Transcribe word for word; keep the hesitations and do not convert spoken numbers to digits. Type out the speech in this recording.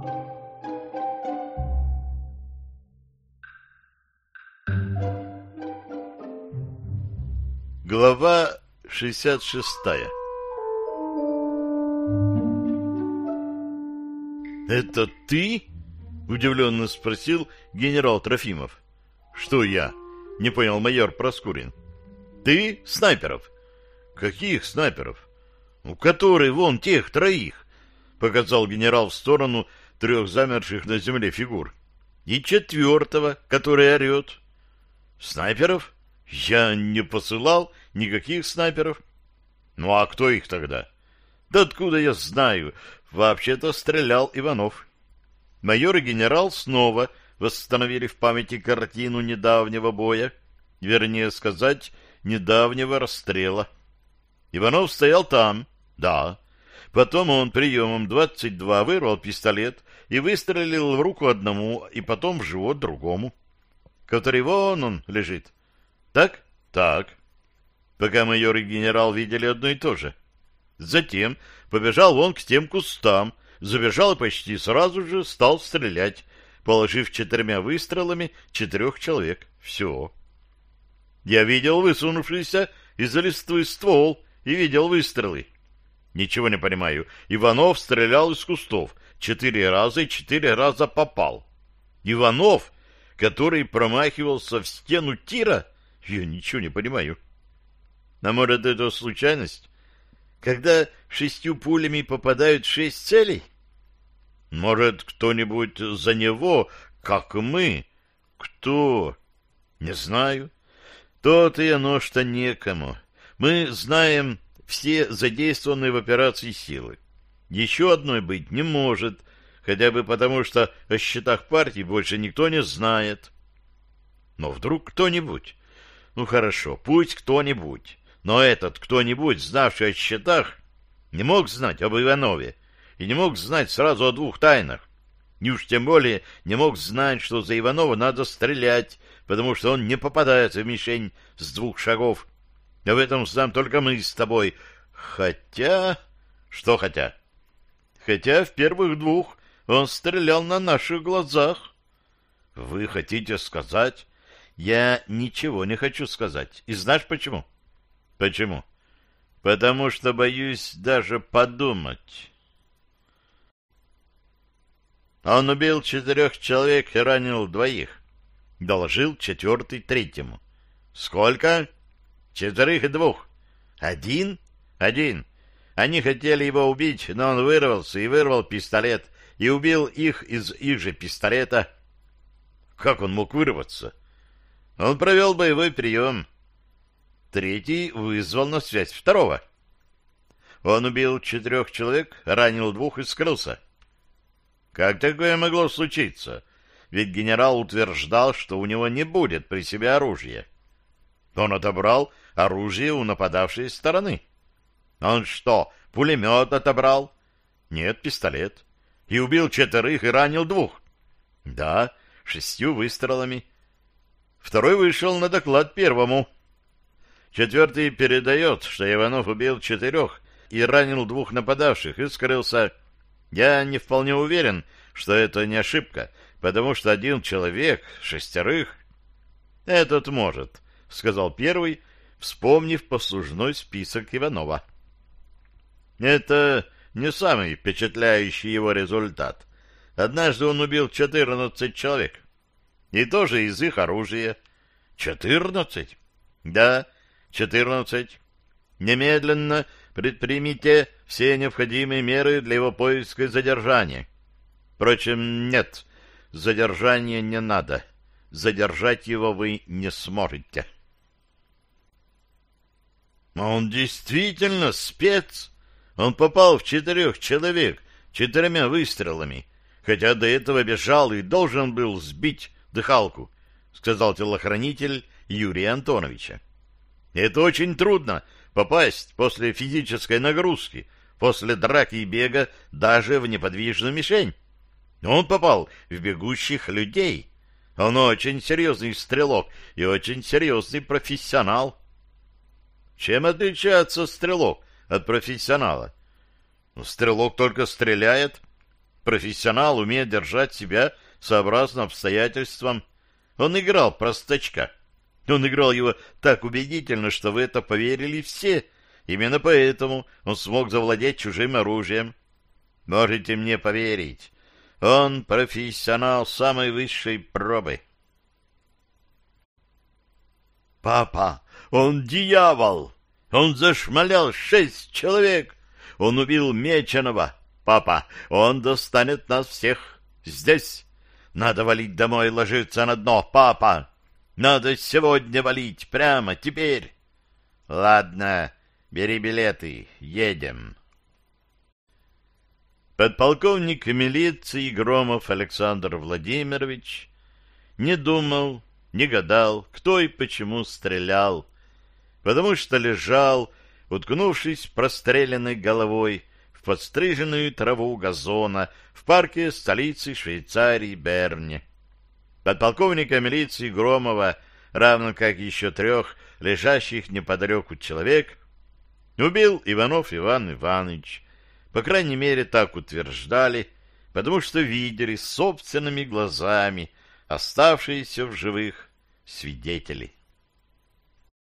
Глава шестьдесят шестая. «Это ты?» — удивленно спросил генерал Трофимов. «Что я?» — не понял майор Проскурин. «Ты снайперов?» «Каких снайперов?» «У которых вон тех троих», — показал генерал в сторону трех замерших на земле фигур. «И четвертого, который орет». «Снайперов? Я не посылал никаких снайперов». «Ну а кто их тогда?» «Да откуда я знаю? Вообще-то стрелял Иванов». Майор и генерал снова восстановили в памяти картину недавнего боя, вернее сказать, недавнего расстрела. Иванов стоял там, да. Потом он приемом двадцать два вырвал пистолет и выстрелил в руку одному, и потом в живот другому, который вон он лежит. Так? Так. Пока майор и генерал видели одно и то же. Затем побежал он к тем кустам, забежал и почти сразу же стал стрелять, положив четырьмя выстрелами четырех человек. Все. Я видел высунувшийся из-за листвы ствол и видел выстрелы. Ничего не понимаю. Иванов стрелял из кустов четыре раза и четыре раза попал. Иванов, который промахивался в стену тира? Я ничего не понимаю. А может, это случайность? Когда шестью пулями попадают шесть целей? Может, кто-нибудь за него, как мы? Кто? Не знаю. То-то и оно, что некому. Мы знаем все задействованные в операции силы. Еще одной быть не может, хотя бы потому, что о счетах партии больше никто не знает. Но вдруг кто-нибудь... Ну хорошо, пусть кто-нибудь. Но этот кто-нибудь, знавший о счетах, не мог знать об Иванове и не мог знать сразу о двух тайнах. И уж тем более не мог знать, что за Иванова надо стрелять, потому что он не попадается в мишень с двух шагов. А в этом знаем только мы с тобой. Хотя... Что хотя? Хотя в первых двух он стрелял на наших глазах. Вы хотите сказать... Я ничего не хочу сказать. И знаешь почему? Почему? Потому что боюсь даже подумать. Он убил четырех человек и ранил двоих. Доложил четвертый третьему. Сколько? Четверых и двух. Один? Один. Они хотели его убить, но он вырвался и вырвал пистолет, и убил их из их же пистолета. Как он мог вырваться? Он провел боевой прием. Третий вызвал на связь второго. Он убил четырех человек, ранил двух и скрылся. Как такое могло случиться? Ведь генерал утверждал, что у него не будет при себе оружия. Он отобрал оружие у нападавшей стороны. Он что, пулемет отобрал? Нет, пистолет. И убил четверых и ранил двух. Да, шестью выстрелами. Второй вышел на доклад первому. Четвертый передает, что Иванов убил четырех и ранил двух нападавших и скрылся. Я не вполне уверен, что это не ошибка, потому что один человек, шестерых... — Этот может, — сказал первый, вспомнив послужной список Иванова. Это не самый впечатляющий его результат. Однажды он убил четырнадцать человек. И тоже из их оружия. Четырнадцать? Да, четырнадцать. Немедленно предпримите все необходимые меры для его поиска и задержания. Впрочем, нет, задержания не надо. Задержать его вы не сможете. Он действительно спец. Он попал в четырех человек четырьмя выстрелами, хотя до этого бежал и должен был сбить дыхалку, сказал телохранитель Юрия Антоновича. Это очень трудно попасть после физической нагрузки, после драки и бега даже в неподвижную мишень. Он попал в бегущих людей. Он очень серьезный стрелок и очень серьезный профессионал. Чем отличается стрелок от профессионала? Стрелок только стреляет. профессионал, умеет держать себя сообразно обстоятельствам. Он играл простачка. Он играл его так убедительно, что в это поверили все. Именно поэтому он смог завладеть чужим оружием. Можете мне поверить, он профессионал самой высшей пробы. «Папа, он дьявол! Он зашмалял шесть человек! Он убил Меченого! Папа, он достанет нас всех здесь! Надо валить домой и ложиться на дно, папа! Надо сегодня валить, прямо теперь!» «Ладно, бери билеты, едем!» Подполковник милиции Громов Александр Владимирович не думал, не гадал, кто и почему стрелял, потому что лежал, уткнувшись простреленной головой в подстриженную траву газона в парке столицы Швейцарии Берне. Подполковника милиции Громова, равно как еще трех лежащих неподалеку человек, убил Иванов Иван Иванович. По крайней мере, так утверждали, потому что видели собственными глазами оставшиеся в живых свидетели.